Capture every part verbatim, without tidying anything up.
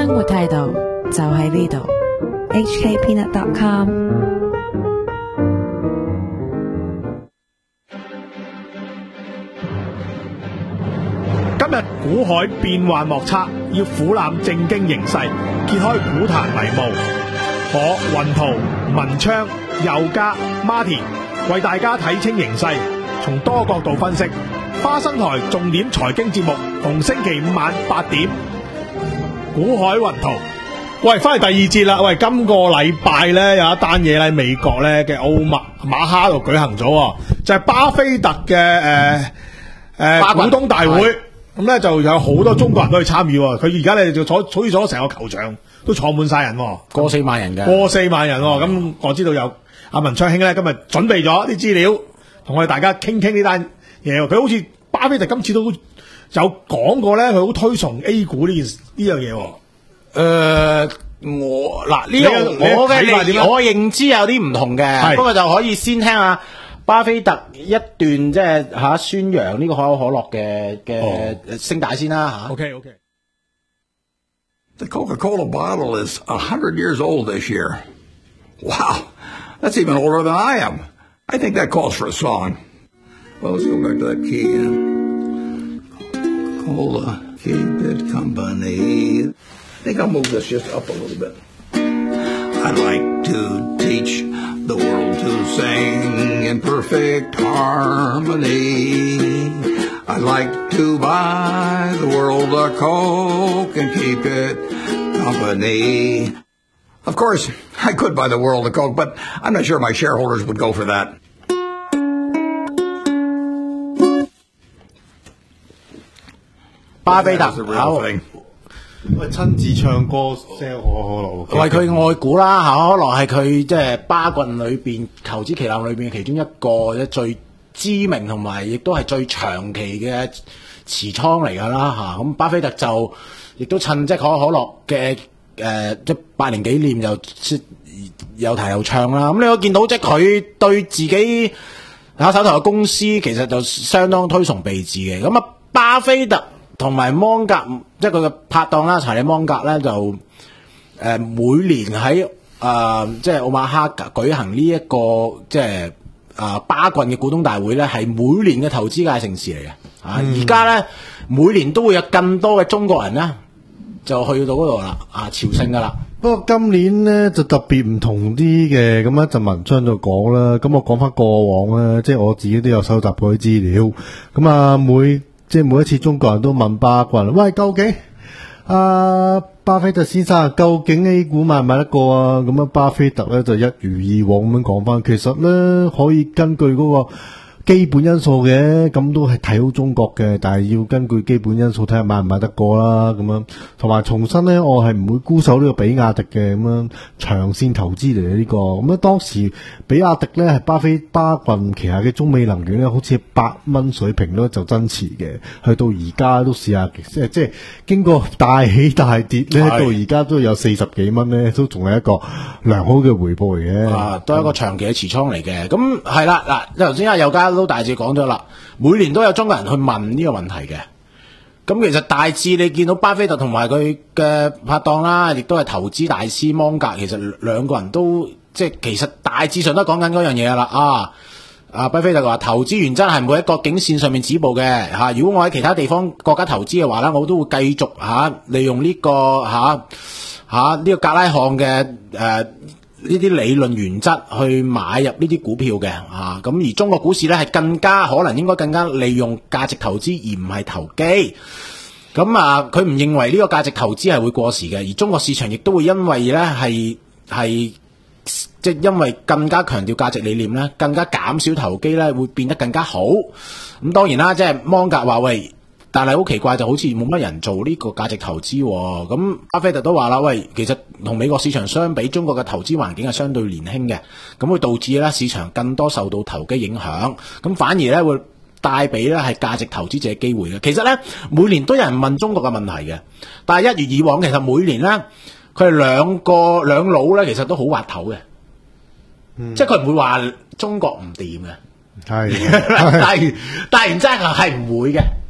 生活態度就喺呢度 H K Peanut dot com。 今日股海變幻莫測，要俯瞰正經形勢，揭開股壇迷霧。我雲圖、文昌、佑嘉、Martin 為大家睇清形勢，從多角度分析。花生台重點財經節目，逢星期五晚八點，股海雲圖。喂，翻嚟第二節啦。喂，今個禮拜咧有一單嘢喺美國咧嘅奧馬馬哈度舉行咗，就係、是、巴菲特嘅誒誒股東大會。咁咧就有好多中國人都去參與，佢而家咧就坐坐咗成個球場都坐滿晒人， 過四萬人嘅， 過四萬人。咁、嗯、我知道有阿文昌兄咧今日準備咗啲資料，同我哋大家傾傾呢單嘢。佢好似巴菲特今次都有講過咧，佢好推崇 A 股呢件呢樣嘢。誒、 呃，我嗱呢個我嘅我嘅認知有啲唔同嘅，不過就可以先聽下巴菲特一段即係吓宣揚呢個可口可樂嘅嘅聲帶先啦吓。 OK OK。 The Coca-Cola bottle is a hundred years old this year. Wow, that's even older than I am. I think that calls for a song. Well, let's go back to that key again. Coca-Cola, keep it company. I think I'll move this just up a little bit. I'd like to teach the world to sing in perfect harmony. I'd like to buy the world a Coke and keep it company. Of course, I could buy the world a Coke, but I'm not sure my shareholders would go for that. 巴菲特好。 喂，親自唱歌 sell 可口可樂， 為佢愛股啦，可口可樂係佢即係巴郡裏邊投資旗艦裏邊其中一個即最知名同埋亦都係最長期嘅持倉嚟㗎啦嚇。咁巴菲特就亦都趁即係可口可樂嘅誒即百年紀念就有提有唱啦。咁你可見到即係佢對自己嚇手頭嘅公司其實就相當推崇備至嘅。咁啊，巴菲特同埋芒格即係佢嘅拍檔啦，查理芒格咧就誒、呃、每年喺誒、呃、即係奧馬哈舉行呢、這、一個即係啊、呃、巴郡嘅股東大會咧，係每年嘅投資界盛事嚟嘅啊！而家咧每年都會有更多嘅中國人咧就去到嗰度啦啊朝聖噶啦。 不過今年咧就特別唔同啲嘅，咁一陣文章就講啦。咁我講翻過往咧，即係我自己都有收集過啲資料。咁啊每即係每一次中國人都問巴郡，喂，究竟阿、啊、巴菲特先生究竟 A 股買唔買得過啊？咁啊，巴菲特咧就一如以往咁樣講翻，其實咧可以根據嗰個基本因素嘅，咁都係睇好中國嘅，但係要根據基本因素睇下買唔買得過啦，咁樣同埋重申咧，我係唔會沽手呢個比亞迪嘅，咁樣長線投資嚟嘅呢個。咁咧當時比亞迪咧係巴菲巴郡旗下嘅中美能源咧，好似八蚊水平咧就增持嘅，去到而家都試下，即係即係經過大起大跌咧，到而家都有四十幾蚊咧，都仲係一個良好嘅回報嚟嘅。 啊，都係一個長期嘅持倉嚟嘅。咁係啦，嗱，頭先阿友嘉都大致講咗啦，每年都有中國人去問呢個問題嘅。咁其實大致你見到巴菲特同埋佢嘅拍檔啦，亦都係投資大師芒格，其實兩個人都即係其實大致上都講緊嗰樣嘢啦。啊，啊巴菲特話投資原則係唔會喺國境線上面止步嘅嚇、啊。如果我喺其他地方國家投資嘅話咧，我都會繼續嚇、啊、利用呢、這個嚇嚇呢個格拉漢嘅誒。呢啲理論原則去買入呢啲股票嘅啊，咁而中國股市咧係更加可能應該更加利用價值投資而唔係投機。咁啊，佢唔認為呢個價值投資係會過時嘅，而中國市場亦都會因為咧係係即係因為更加強調價值理念咧，更加減少投機咧，會變得更加好。咁當然啦，即係芒格話喂。但係好奇怪，就好似冇乜人做呢個價值投資喎。咁巴菲特都話啦，喂，其實同美國市場相比，中國嘅投資環境係相對年輕嘅，咁會導致咧市場更多受到投機影響，咁反而咧會帶俾咧係價值投資者嘅機會嘅。其實咧每年都有人問中國嘅問題嘅，但係一如以往，其實每年咧佢哋兩個兩老咧其實都好滑頭嘅，嗯、即係佢唔會話中國唔掂嘅，係，但係但係然之後係唔會嘅。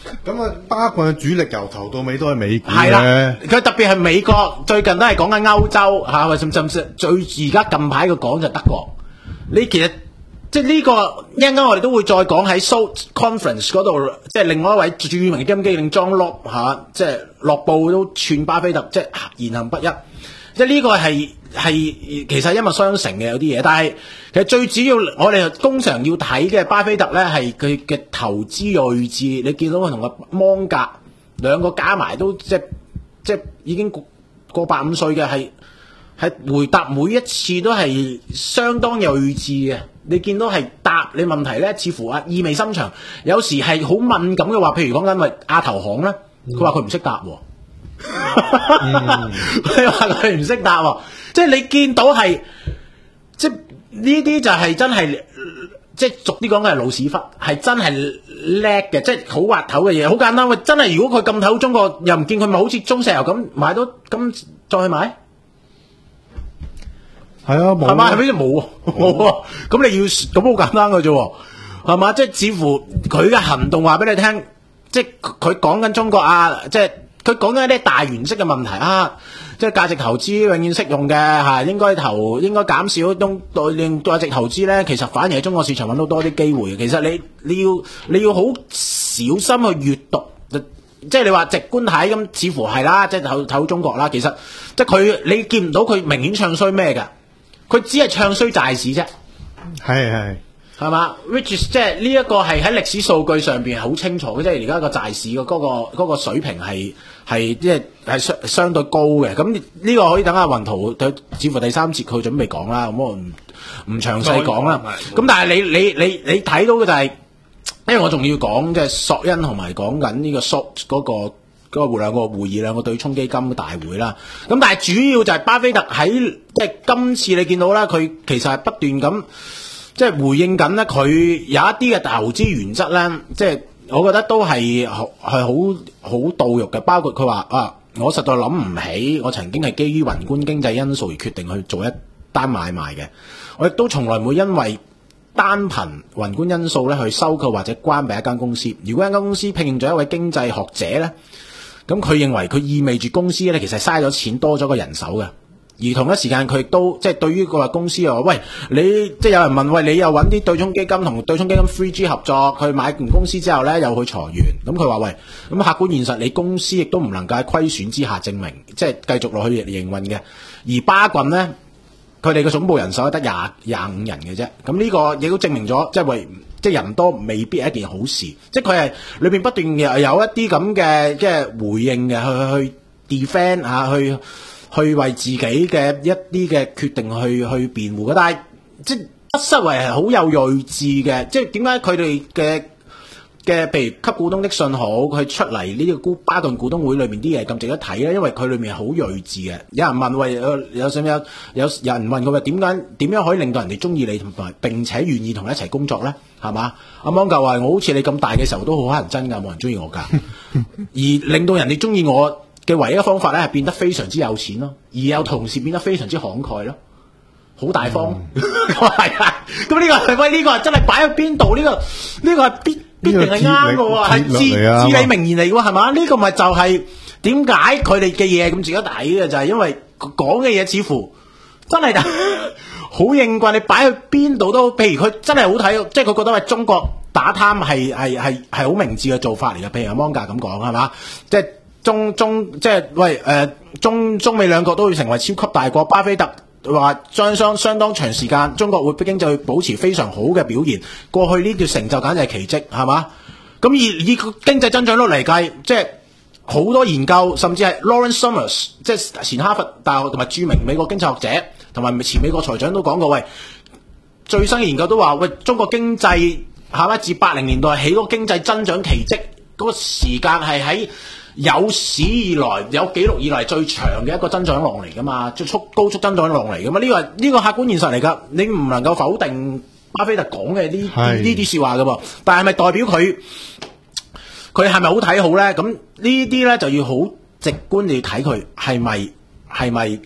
咁啊，巴郡嘅主力由頭到尾都係美股係啦嘅， 佢特別係美國，最近都係講緊歐洲嚇，或甚甚至最而家近排嘅講就係德國。你其實即係呢個一陣間我哋都會再講喺 Seoul Conference 嗰度，即係另外一位著名嘅基金經理 John Lobb 嚇，即係樂報都串巴菲特，即係言行不一。即係呢個係係其實一脈相承嘅有啲嘢，但係其實最主要我哋通常要睇嘅巴菲特咧係佢嘅投資睿智。你見到佢同個芒格兩個加埋都即係即係已經過過百五歲嘅，係係回答每一次都係相當睿智嘅。你見到係答你問題咧，似乎啊意味深長，有時係好敏感嘅話，譬如講緊咪亞投行咧，佢話佢唔識答喎。佢話佢唔識答喎，即係你見到係，即係呢啲就係真係，即係俗啲講嘅係老屎忽，係真係叻嘅，即係好滑頭嘅嘢，好簡單。喂，真係如果佢咁睇好中國，又唔見佢咪好似中石油咁買到，咁再去買？ 係啊，冇係嘛？係咪先冇？冇啊！咁你要咁好簡單嘅啫，係嘛？即係似乎佢嘅行動話俾你聽，即係佢講緊中國啊，即係。佢講緊一啲大原則嘅問題啊，即係價值投資永遠適用嘅嚇，應該投應該減少用令價值投資咧，其實反而喺中國市場揾到多啲機會嘅。其實你你要你要好小心去閱讀，即係你話直觀睇咁，似乎係啦，即係投投中國啦。其實即係佢你見唔到佢明顯唱衰咩嘅，佢只係唱衰債市啫。 係係。 係嘛 ？which is 即係呢一個係喺歷史數據上邊係好清楚嘅，即係而家個債市嘅嗰個嗰個水平係係即係係相相對高嘅。咁呢個可以等阿雲圖佢似乎第三節佢準備講啦，咁我唔唔詳細講啦。咁但係你你你你睇到嘅就係、是，因為我仲要講即係索恩同埋講緊呢個 short 嗰個嗰個兩個會議兩個對沖基金嘅大會啦。咁但係主要就係巴菲特喺即係今次你見到啦，佢其實係不斷咁。即係回應緊咧，佢有一啲嘅投資原則咧，即係我覺得都係係好好到肉嘅。包括佢話啊，我實在諗唔起，我曾經係基於宏觀經濟因素而決定去做一單買賣嘅。我亦都從來唔會因為單憑宏觀因素咧去收購或者關閉一間公司。如果一間公司聘用咗一位經濟學者咧，咁佢認為佢意味住公司咧其實嘥咗錢多咗個人手嘅。而同一時間佢亦都即係對於個公司又話，喂，你即係有人問，喂，你又揾啲對沖基金同對沖基金 three G 合作，去買完公司之後咧又去裁員，咁佢話，喂，咁客觀現實你公司亦都唔能夠喺虧損之下證明，即係繼續落去營運嘅。而巴郡咧，佢哋嘅總部人手得廿廿五人嘅啫，咁呢個亦都證明咗，即係為即係人多未必係一件好事，即係佢係裏邊不斷有有一啲咁嘅即係回應嘅，去去 defend 嚇去。去為自己嘅一啲嘅決定去去辯護嘅，但係即係不失為係好有睿智嘅。即係點解佢哋嘅嘅譬如給股東的信號，佢出嚟呢個股巴頓股東會裏面啲嘢咁值得睇咧？因為佢裏面係好睿智嘅。有人問，喂，有有有有有人問佢話點解點樣可以令到人哋中意你同埋並且願意同你一齊工作咧？係嘛？阿芒格話：我好似你咁大嘅時候都好乞人憎㗎，冇人中意我㗎。而令到人哋中意我嘅唯一嘅方法咧，係變得非常之有錢咯，而有同時變得非常之慷慨咯，好大方。係啊、嗯，咁呢個係喂呢、呢個係真係擺喺邊度？呢、呢個呢、呢個係必必定係啱嘅喎，係至至理名言嚟嘅喎，係嘛？呢、呢個咪就係點解佢哋嘅嘢咁值得睇嘅？就係、是、因為講嘅嘢似乎真係好應棍，你擺去邊度都，譬如佢真係好睇，即係佢覺得喂中國打貪係係係係好明智嘅做法嚟嘅。譬如阿芒格咁講係嘛，即係。中中即係喂誒、呃、中中美兩國都會成為超級大國。巴菲特話將相相當長時間，中國會經濟保持非常好嘅表現。過去呢段成就簡直係奇蹟，係嘛？咁以以經濟增長率嚟計，即係好多研究，甚至係 Lawrence Summers， 即係前哈佛大學同埋著名美國經濟學者同埋前美國財長都講過，喂，最新嘅研究都話，喂，中國經濟係咪自八零年代起嗰個經濟增長奇蹟嗰、嗰個時間係喺有史以來有記錄以來最長嘅一個增長浪嚟噶嘛，最速高速增長浪嚟噶嘛，呢、這個係呢、這個客觀現實嚟噶，你唔能夠否定巴菲特講嘅呢呢啲説話噶噃，但係咪代表佢佢係咪好睇好咧？咁呢啲咧就要好直觀地睇佢係咪係咪即係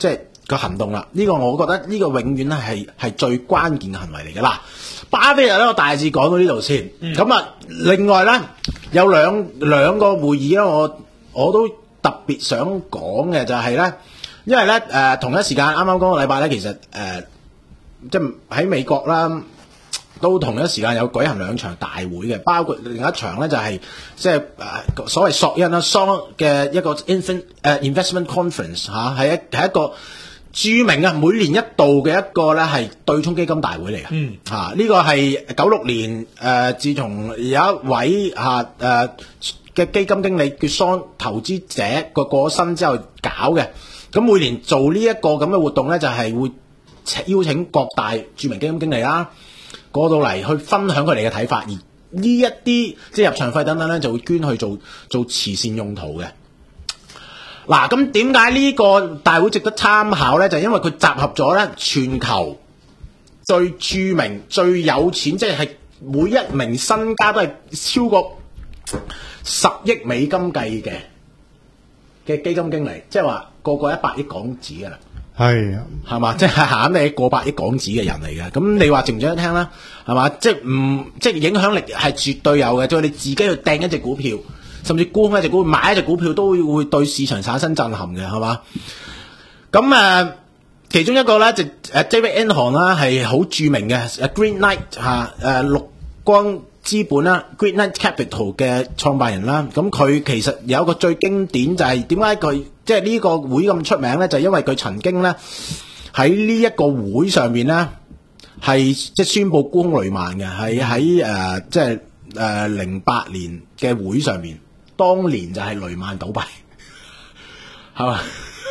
個行動啦。呢、這個我覺得呢個永遠咧係係最關鍵嘅行為嚟嘅啦。巴菲特咧，我大致講到呢度先。咁啊、嗯，另外咧有兩兩個會議咧，我我都特別想講嘅就係咧，因為咧誒、呃、同一時間啱啱嗰個禮拜咧，其實誒、呃、即係喺美國啦。都同一時間有舉行兩場大會嘅，包括另一場咧就係即係誒所謂索因啦 ，Son 嘅一個 infant 誒、uh, investment conference 嚇、啊，係一係一個著名啊，每年一度嘅一個咧係對沖基金大會嚟嘅。嗯，嚇呢、啊這個係九六年誒、呃，自從有一位嚇誒嘅基金經理叫 Son 投資者個過身之後搞嘅，咁每年做呢一個咁嘅活動咧，就係、是、會邀請各大著名基金經理啦。過到嚟去分享佢哋嘅睇法，而呢一啲即係入場費等等咧，就會捐去做做慈善用途嘅。嗱，咁點解呢個大會值得參考咧？就係、因為佢集合咗咧全球最著名、最有錢，即係每一名身家都係超過十億美金計嘅嘅基金經理，即係話個個一百億港紙㗎啦。 係啊， 係嘛，即係肯定係過百億港紙嘅人嚟嘅。咁你話值唔值得聽啦？係嘛，即係唔即係影響力係絕對有嘅。即係你自己去掟一隻股票，甚至沽空一隻股票，買一隻股票都會對市場產生震撼嘅，係嘛？咁誒、呃，其中一個咧就誒 David Einhorn 啦，係好著名嘅誒 Green Knight 嚇誒綠光資本啦 Green Knight Capital 嘅創辦人啦。咁佢其實有一個最經典就係點解佢即係呢個會咁出名咧？就係、因為佢曾經咧喺呢一個會上面咧係即係宣布沽空雷曼嘅，係喺誒即係誒零八年嘅會上面，當年就係雷曼倒閉，係嘛？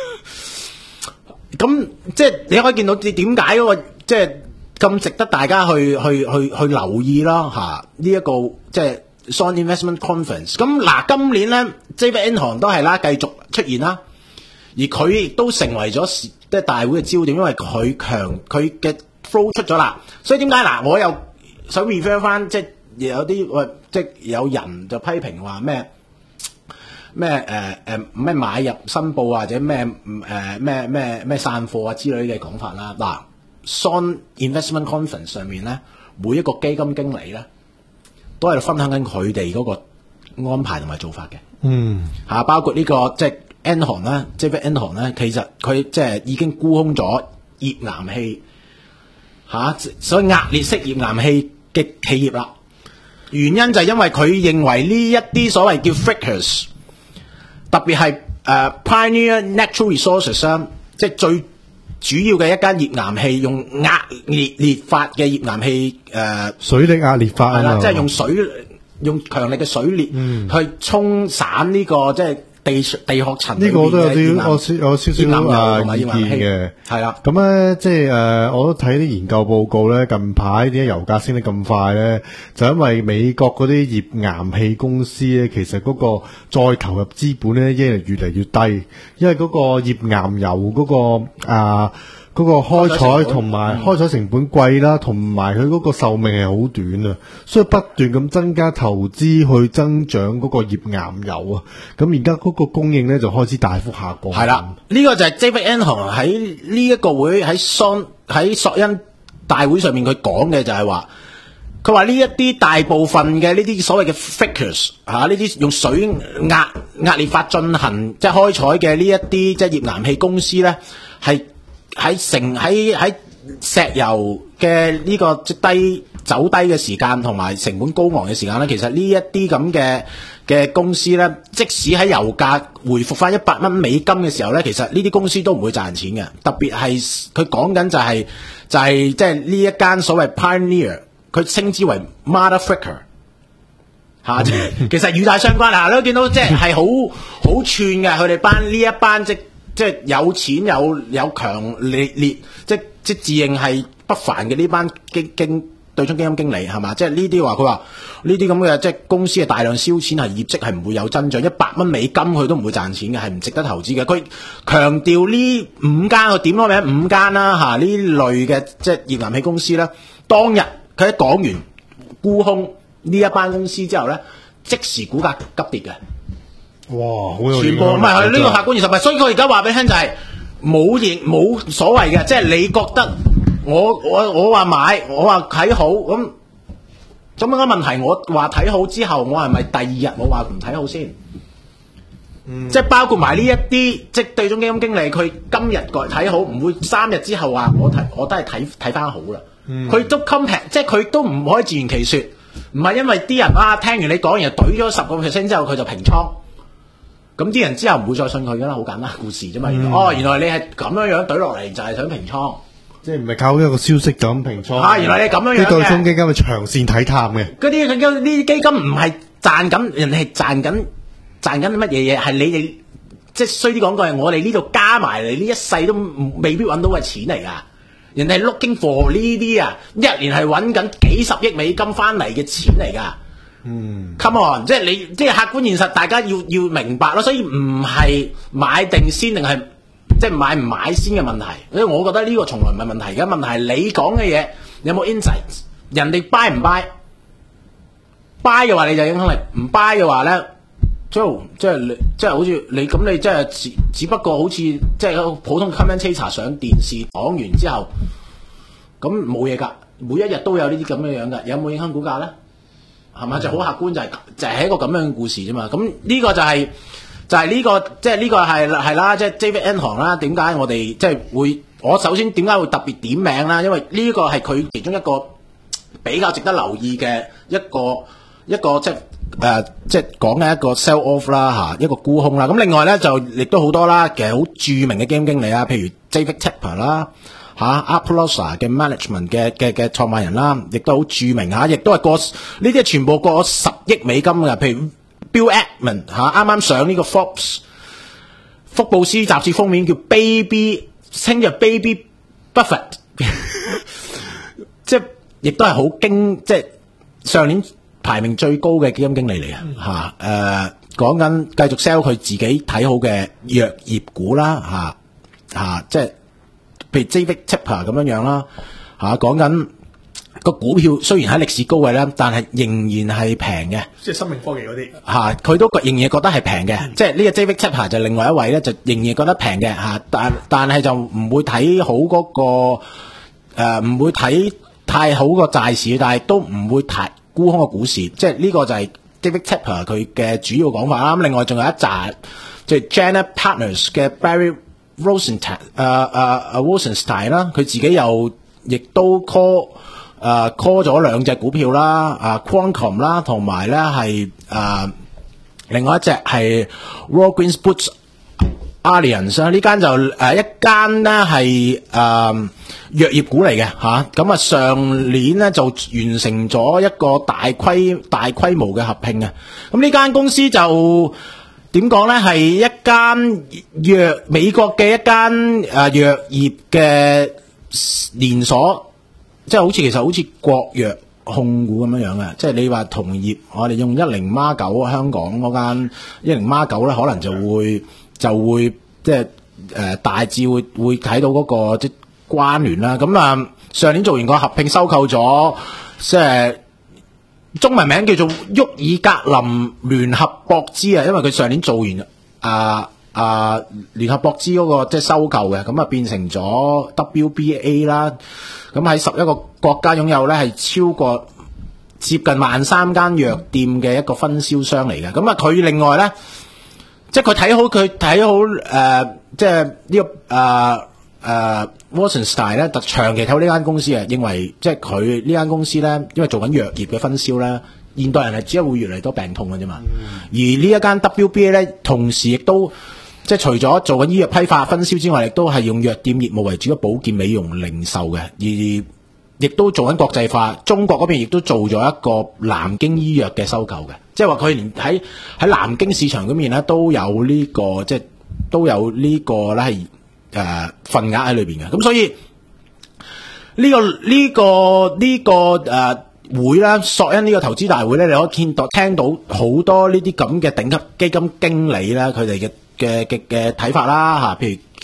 咁即係你可以見到點點解嗰個即係咁值得大家去去去去留意啦嚇呢一個即係 Son Investment Conference。咁嗱，今年咧 David Einhorn 都係啦，繼續出現啦。而佢亦都成為咗即係大會嘅焦點，因為佢強佢嘅 flow 出咗啦。所以點解嗱？我又想 refer 翻，即係有啲喂，即係有人就批評話咩咩誒誒咩買入申報或者咩誒咩咩咩散貨啊之類嘅講法啦。嗱 Son Investment Conference 上面咧，每一個基金經理咧都喺度分享緊佢哋嗰個安排同埋做法嘅。嗯，嚇包括呢、這個即係。Einhorn 咧 David Einhorn 咧，其實佢即係已經沽空咗頁岩氣嚇，所以壓裂式頁岩氣嘅企業啦。原因就係因為佢認為呢一啲所謂叫 Frickers， 特別係誒、uh, Pioneer Natural Resources 啦，即係最主要嘅一間頁岩氣用壓裂裂法嘅頁岩氣誒、uh, 水力壓裂法係啦， 即係用水用強力嘅水裂去沖散呢、這個即係。地地殼層呢個我都有啲我少有少少啊意見嘅， 係啦。 咁咧即係誒，我都睇啲研究報告咧，近排點解油價升得咁快咧？就因為美國嗰啲頁岩氣公司咧，其實嗰個再投入資本咧，已經係越嚟越低，因為嗰個頁岩油嗰、嗰個啊。嗰個開採同埋開採成本貴啦，同埋佢嗰個壽命係好短啊，所以不斷咁增加投資去增長嗰個頁岩油啊，咁而家嗰個供應咧就開始大幅下降。 係啦，呢、這個就係 David Einhorn 喺呢一個會喺 Son 喺索恩大會上面佢講嘅就係話，佢話呢一啲大部分嘅呢啲所謂嘅 Frickers 嚇，呢啲用水壓壓裂法進行即係開採嘅呢一啲即係頁岩氣公司咧係。喺成喺喺石油嘅呢個低走低嘅時間同埋成本高昂嘅時間咧，其實呢一啲咁嘅嘅公司咧，即使喺油價回復翻一百蚊美金嘅時候咧，其實呢啲公司都唔會賺錢嘅。特別係佢講緊就係、是、就係即係呢一間所謂 Pioneer， 佢稱之為 Mother Fricker 嚇，即係其實與大相關啊！你都見到即係係好好串嘅，佢哋班呢一班即。即係有錢有有強烈烈，即即自認係不凡嘅呢班經經對沖基金經理係嘛？即係呢啲話佢話呢啲咁嘅即係公司係大量燒錢，係業績係唔會有增長，一百蚊美金佢都唔會賺錢嘅，係唔值得投資嘅。佢強調呢五間佢點攞名五間啦嚇，呢類嘅即係頁岩氣公司咧，當日佢一講完沽空呢一班公司之後咧，即時股價急跌嘅。 哇！好有全部唔係佢呢個客觀現實，所以佢而家話俾你聽就係、是， 冇認冇所謂嘅，即係你覺得我我我話買，我話睇好咁。咁樣嘅問題，我話睇好之後，我係咪第二日我話唔睇好先？嗯、即係包括埋呢一啲，即係對沖基金經理，佢今日個睇好，唔會三日之後話我睇，我都係睇睇翻好啦。佢、嗯、都 compare，即係佢都唔可以自圓其說，唔係因為啲人啊聽完你講完，懟咗十個 percent 之後，佢就平倉。咁啲人之後唔會再信佢噶啦，好簡單故事啫嘛。嗯、哦，原來你係咁樣樣懟落嚟，就係想平倉。即係唔係靠一個消息就咁平倉？啊，原來你咁樣樣嘅。啲對沖基金係長線睇淡嘅。嗰啲佢呢啲基金唔係賺緊，人哋係賺緊賺緊乜嘢嘢？係你哋即係衰啲講句，係我哋呢度加埋嚟呢一世都未必揾到嘅錢嚟㗎。人哋係 looking for 呢啲啊，一年係揾緊幾十億美金翻嚟嘅錢嚟㗎。嗯 ，come on， 即係你即係客觀現實，大家要要明白咯。所以唔係買定先定係。即係買唔買先嘅問題，所以我覺得呢個從來唔係問題。而家問題係你講嘅嘢有冇 insight， 人哋 buy 唔 buy？buy 嘅話你就影響力，唔 buy 嘅話咧，即係即係你即係好似你咁，你即係只只不過好似即係個普通 commentator 上電視講完之後，咁冇嘢㗎。每一日都有呢啲咁嘅樣㗎，有冇影響股價咧？係咪？就好客觀就係、是、就係、是、一個咁樣嘅故事啫嘛。咁呢個就係、是。就係呢、這個，即係呢個係係啦，即係 David Enthong 啦。點解我哋即係會？我首先點解會特別點名啦？因為呢個係佢其中一個比較值得留意嘅一個一個即係誒、呃、即係講嘅一個 sell off 啦嚇，一個沽空啦。咁另外咧就亦都好多啦，其實好著名嘅基金經理啊，譬如 David Tepper 啦嚇 Apollosa 嘅 management 嘅嘅嘅創辦人啦，亦都好著名嚇，亦都係過呢啲係全部過十億美金嘅，譬如。Bill Ackman 嚇，啱啱上呢個 Forbes 福布斯雜誌封面叫 Baby， 稱作 Baby Buffett， 即係亦都係好驚，即係上年排名最高嘅基金經理嚟嘅嚇。誒講緊繼續 sell 佢自己睇好嘅藥業股啦嚇嚇，即係譬如 David Tepper 咁樣樣啦嚇，講緊。個股票雖然喺歷史高位咧，但係仍然係平嘅， 即係生命科技嗰啲嚇，佢、啊、都仍然覺得係平嘅。嗯、即係呢個 David Tepper 就另外一位咧，就仍然覺得平嘅嚇，但但係就唔會睇好嗰、那個誒，唔、呃、會睇太好個債市，但係都唔會太沽空個股市。即係呢個就係 David Tepper 佢嘅主要講法啦。咁另外仲有一紮即係 Janus Partners 嘅 Barry Rosenstein 誒誒誒 Rosenstein 啦，佢自己又亦都 call。誒、uh, call 咗兩隻股票啦，啊、uh, Qualcomm 啦，同埋咧係誒另外一隻係 Walgreens Boots Alliance 啦，呢間就誒、uh, 一間咧係誒藥業股嚟嘅嚇，咁啊上年咧就完成咗一個大規大規模嘅合併嘅，咁呢間公司就點講咧係一間藥美國嘅一間誒、uh, 藥業嘅連鎖。即係好似其實好似國藥控股咁樣樣嘅，即係你話同業，我哋用一零孖九香港嗰間一零孖九咧，可能就會就會即係誒、呃、大致會會睇到嗰、那個即係關聯啦。咁啊、呃、上年做完個合併收購咗，即係中文名叫做沃爾格林聯合博資啊，因為佢上年做完啊。啊！聯合博資嗰個即係收購嘅，咁啊變成咗 W B A 啦。咁喺十一個國家擁有咧，係超過接近萬三間藥店嘅一個分銷商嚟嘅。咁啊，佢另外咧，即係佢睇好佢睇好誒、呃，即係、這個呃呃、呢個誒誒 Rosenstein 咧，特長期睇好呢間公司啊，認為即係佢呢間公司咧，因為做緊藥業嘅分銷咧，現代人係只係會越嚟越多病痛嘅啫嘛。嗯、而呢一間 W B A 咧，同時亦都。即係除咗做緊醫藥批發分銷之外，亦都係用藥店業務為主嘅保健美容零售嘅，而亦都做緊國際化。中國嗰邊亦都做咗一個南京醫藥嘅收購嘅，即係話佢連喺喺南京市場嗰邊咧都有呢、這個即係都有呢個咧係誒份額喺裏邊嘅。咁所以呢、這個呢、這個呢、這個誒、呃、會咧，索恩呢個投資大會咧，你可以見到聽到好多呢啲咁嘅頂級基金經理咧，佢哋嘅。嘅嘅嘅睇法啦嚇，譬如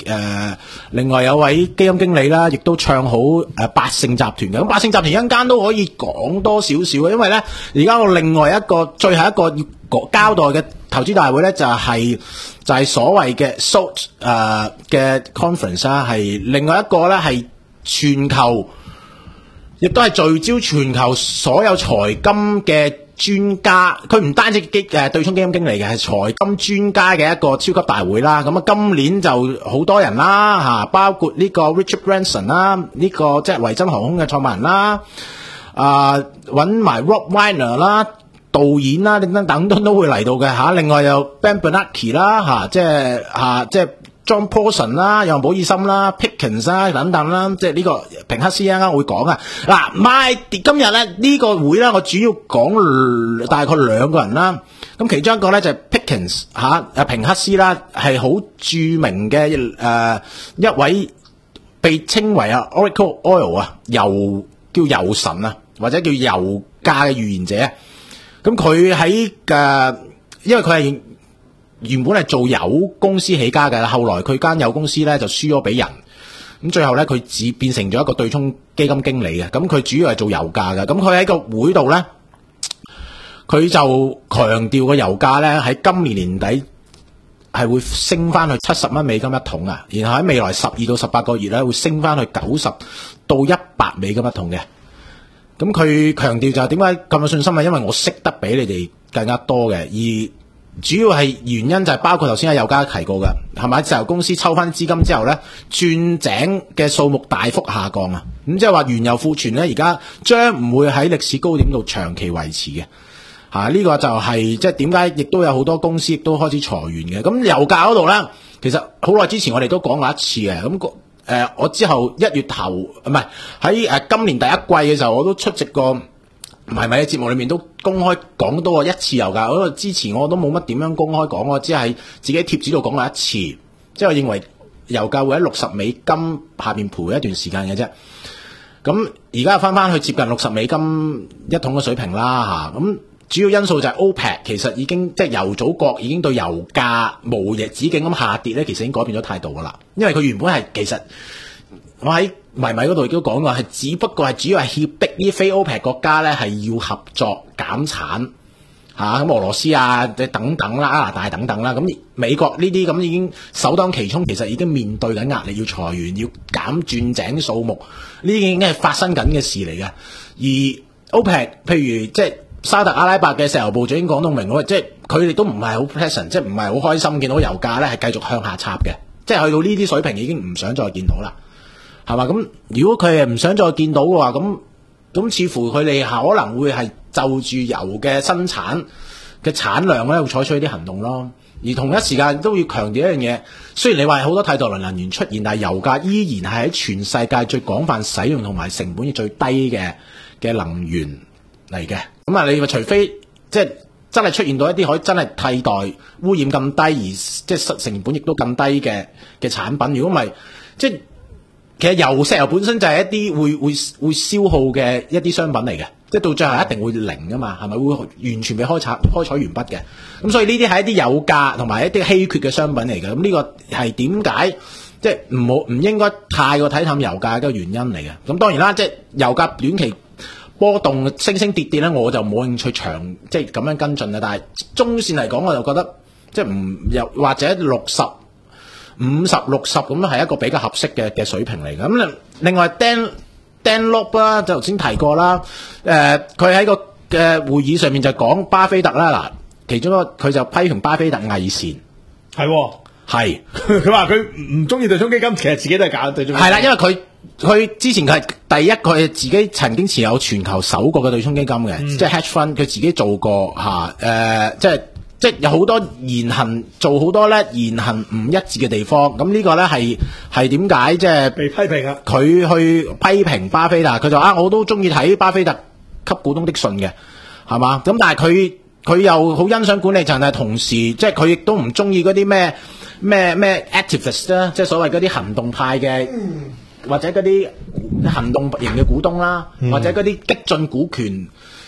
呃、另外有位基金經理啦，亦都唱好誒、呃、百勝集團嘅。咁百勝集團一陣間都可以講多少少嘅，因為咧而家我另外一個最後一個要交代嘅投資大會咧就係、是、就係、是、所謂嘅 S O T 誒嘅 conference 啦，係另外一個咧係全球，亦都係聚焦全球所有財金嘅專家，佢唔單止基誒對沖基金經理嘅，係財金專家嘅一個超級大會啦。咁啊，今年就好多人啦嚇，包括呢個 Richard Branson 啦，呢個即係維珍航空嘅創辦人啦，啊揾埋 Rob Reiner 啦，導演啦等等等都都會嚟到嘅嚇。另外有 Ben Bernanke 啦嚇，即係嚇即係。John Paulson 啦，有保爾森啦 ，Pickens 啦等等啦，即係呢個平克斯啱啱會講啊。嗱，My 今日咧呢個會咧，我主要講大概兩個人啦。咁其中一個咧就係 Pickens 嚇，誒平克斯啦，係好著名嘅誒、呃、一位被稱為啊 Oracle Oil 啊油叫油神啊，或者叫油價嘅預言者。咁佢喺嘅，因為佢係。原本係做油公司起家嘅，後來佢間油公司咧就輸咗俾人，咁最後咧佢只變成咗一個對沖基金經理嘅，咁佢主要係做油價嘅，咁佢喺個會度咧，佢就強調個油價咧喺今年年底係會升翻去七十蚊美金一桶啊，然後喺未來十二到十八個月咧會升翻去九十到一百美金一桶嘅，咁佢強調就係點解咁有信心啊？因為我識得比你哋更加多嘅，而主要係原因就係包括頭先阿友嘉提過嘅，係咪？石油公司抽翻資金之後咧，鑽井嘅數目大幅下降啊！咁即係話原油庫存咧，而家將唔會喺歷史高點度長期維持嘅。嚇、啊，呢、這個就係、是、即係點解亦都有好多公司亦都開始裁員嘅。咁油價嗰度咧，其實好耐之前我哋都講過一次嘅。咁誒、呃，我之後一月頭唔係喺誒今年第一季嘅時候，我都出席過。唔係咪喺節目裏面都公開講多過一次油價？嗰個之前我都冇乜點樣公開講，我只係自己貼紙度講過一次。即係我認為油價會喺六十美金下邊陪一段時間嘅啫。咁而家翻翻去接近六十美金一桶嘅水平啦嚇。咁主要因素就係 OPEC 其實已經即係油組國已經對油價無日止境咁下跌咧，其實已經改變咗態度噶啦。因為佢原本係其實我喺迷米嗰度亦都講過，係只不過係主要係脅迫啲非 OPEC 國家咧係要合作減產嚇，咁俄羅斯啊等等啦，加拿大等等啦，咁美國呢啲咁已經首當其衝，其實已經面對緊壓力，要裁員，要減鑽井數目，呢啲已經係發生緊嘅事嚟嘅。而 OPEC 譬如即係沙特阿拉伯嘅石油部長已經講到明，即係佢哋都唔係好 pleasant，即係唔係好開心見到油價咧係繼續向下插嘅，即係去到呢啲水平已經唔想再見到啦。係嘛？咁如果佢係唔想再見到嘅話，咁咁似乎佢哋可能會係就住油嘅生產嘅產量咧，會採取一啲行動咯。而同一時間都要強調一樣嘢，雖然你話好多替代能能源出現，但係油價依然係喺全世界最廣泛使用同埋成本最低嘅嘅能源嚟嘅。咁啊，你話除非即係真係出現到一啲可以真係替代污染咁低，而即係成本亦都咁低嘅嘅產品，如果唔係即係。其實油石油本身就係一啲會會會消耗嘅一啲商品嚟嘅，即係到最後一定會零噶嘛，係咪會完全被開採開採完畢嘅？咁所以呢啲係一啲有價同埋一啲稀缺嘅商品嚟嘅。咁呢個係點解即係唔好唔應該太過睇淡油價嘅原因嚟嘅？咁當然啦，即係油價短期波動升升跌跌咧，我就冇興趣長即係咁樣跟進啦。但係中線嚟講，我就覺得即係唔又或者六十。五十六十咁樣係一個比較合適嘅嘅水平嚟嘅。咁另外 Dan Dan Loeb 啦，就頭先提過啦。誒，佢喺個嘅會議上面就講巴菲特啦。嗱，其中一個佢就批評巴菲特偽善， 係係佢話佢唔中意對沖基金，其實自己都係搞對沖基金。 係啦，因為佢佢之前佢係第一個係自己曾經持有全球首個嘅對沖基金嘅，嗯、即係 hedge fund，佢自己做過嚇。誒、呃，即係。即係有好多言行做好多咧言行唔一致嘅地方，咁呢個咧係係點解即係被批評啊？ 佢去批評巴菲特，佢就啊我都中意睇巴菲特給股東的信嘅，係嘛？咁但係佢佢又好欣賞管理層，但係同時即係佢亦都唔中意嗰啲咩咩咩 activist 啦，即係所謂嗰啲行動派嘅，嗯、或者嗰啲行動型嘅股東啦，嗯、或者嗰啲激進股權。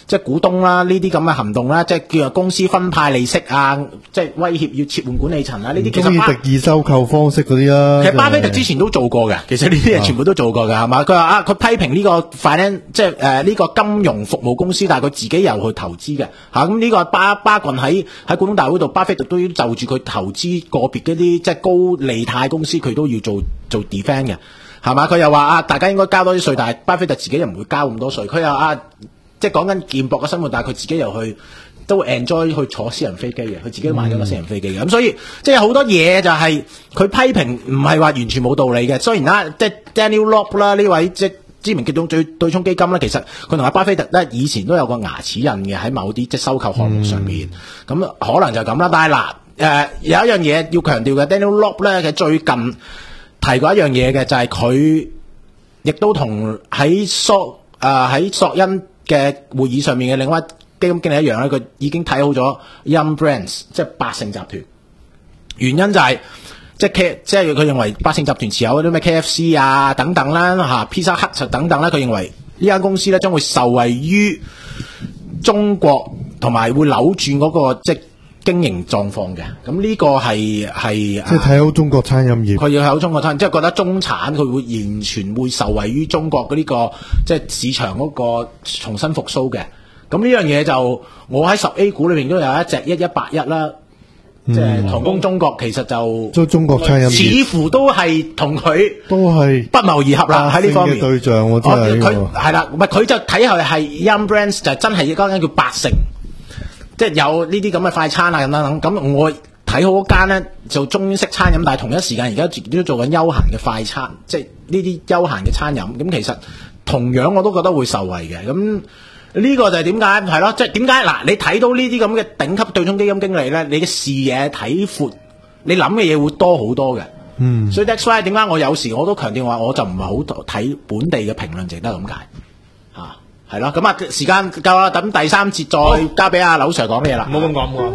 即係股東啦，呢啲咁嘅行動啦，即係叫做公司分派利息啊，即係威脅要撤換管理層啊，呢啲其實中意敵意收購方式嗰啲啦。 其實巴菲特之前都做過嘅，其實呢啲嘢全部都做過嘅，係嘛？佢話啊，佢批評呢個 finance 即係誒呢個金融服務公司，但係佢自己又去投資嘅嚇。咁、啊、呢個巴巴郡喺喺股東大會度，巴菲特都要就住佢投資個別嗰啲即係高利貸公司，佢都要做做 defend 嘅，係嘛？佢又話啊，大家應該交多啲稅，但係巴菲特自己又唔會交咁多稅。佢又啊。即係講緊健博嘅生活，但係佢自己又去都 enjoy 去坐私人飛機嘅，佢自己買咗個私人飛機嘅，咁、嗯、所以即係好多嘢就係佢批評唔係話完全冇道理嘅。雖然啦，即係 Daniel Loeb 啦呢位即係知名結中最對沖基金咧，其實佢同阿巴菲特咧以前都有個牙齒印嘅喺某啲即係收購項目上面，咁、嗯、可能就咁啦。但係嗱誒有一樣嘢要強調嘅 Daniel Loeb 咧，佢最近提過一樣嘢嘅就係佢亦都同喺索誒喺索恩嘅會議上面嘅另外基金經理一樣咧，佢已經睇好咗 Yum Brands， 即係百勝集團。原因就係、是、即係 K， 即係佢認為百勝集團持有嗰啲咩 K F C 啊等等啦嚇 Pizza Hut 等等啦，佢認為呢間公司咧將會受惠於中國同埋會扭轉嗰、那個即係經營狀況嘅。咁呢個係係即係睇好中國餐飲業， 佢要睇好中國餐飲，即係覺得中產佢會完全會受惠於中國嗰呢、這個即係市場嗰個重新復甦嘅。咁呢樣嘢就我喺十 A 股裏面都有一隻一一八一啦，即係唐宮中國，其實就都中國餐飲業似乎都係同佢都係不謀而合啦喺呢方面。 對象喎，真係佢係啦，唔係佢就睇下係 Yum Brands 就真係一間叫百勝，即係有呢啲咁嘅快餐啊咁等等。咁我睇好嗰間咧就中式餐飲，但係同一時間而家自己都做緊休閒嘅快餐，即係呢啲休閒嘅餐飲。咁其實同樣我都覺得會受惠嘅。咁呢個就係點解係咯？即係點解嗱？你睇到呢啲咁嘅頂級對沖基金經理咧，你嘅視野睇闊，你諗嘅嘢會多好多嘅。嗯，所以 that's why 點解我有時我都強調話，我就唔係好睇本地嘅評論，淨得咁解嚇，係咯。咁啊，時間夠啦，等第三節再交俾阿劉 Sir 講嘢啦。 唔好咁講喎。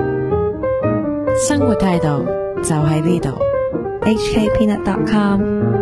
生活態度就喺呢度。H K Peanut dot com